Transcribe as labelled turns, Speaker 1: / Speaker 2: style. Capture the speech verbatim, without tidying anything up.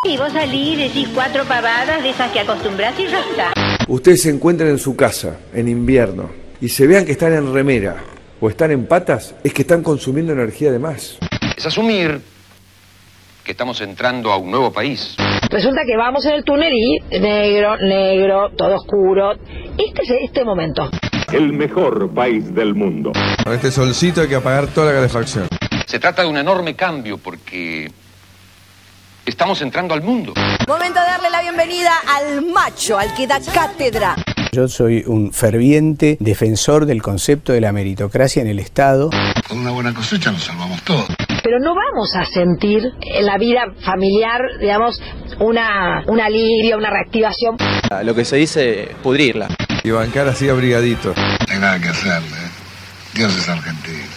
Speaker 1: Y vos salís, decís cuatro pavadas de esas que acostumbrás y ya está.
Speaker 2: Ustedes se encuentran en su casa, en invierno, y se vean que están en remera o están en patas, es que están consumiendo energía de más.
Speaker 3: Es asumir que estamos entrando a un nuevo país.
Speaker 4: Resulta que vamos en el túnel y negro, negro, todo oscuro. Este es este momento.
Speaker 5: El mejor país del mundo.
Speaker 6: Con este solcito hay que apagar toda la calefacción.
Speaker 3: Se trata de un enorme cambio porque estamos entrando al mundo.
Speaker 7: Momento de darle la bienvenida al macho, al que da cátedra.
Speaker 8: Yo soy un ferviente defensor del concepto de la meritocracia en el Estado.
Speaker 9: Con una buena cosecha nos salvamos todos.
Speaker 4: Pero no vamos a sentir en la vida familiar, digamos, una, una alivio, una reactivación.
Speaker 10: Lo que se dice, pudrirla.
Speaker 6: Y bancar así abrigadito.
Speaker 9: No hay nada que hacerle, ¿eh? Dios es argentino.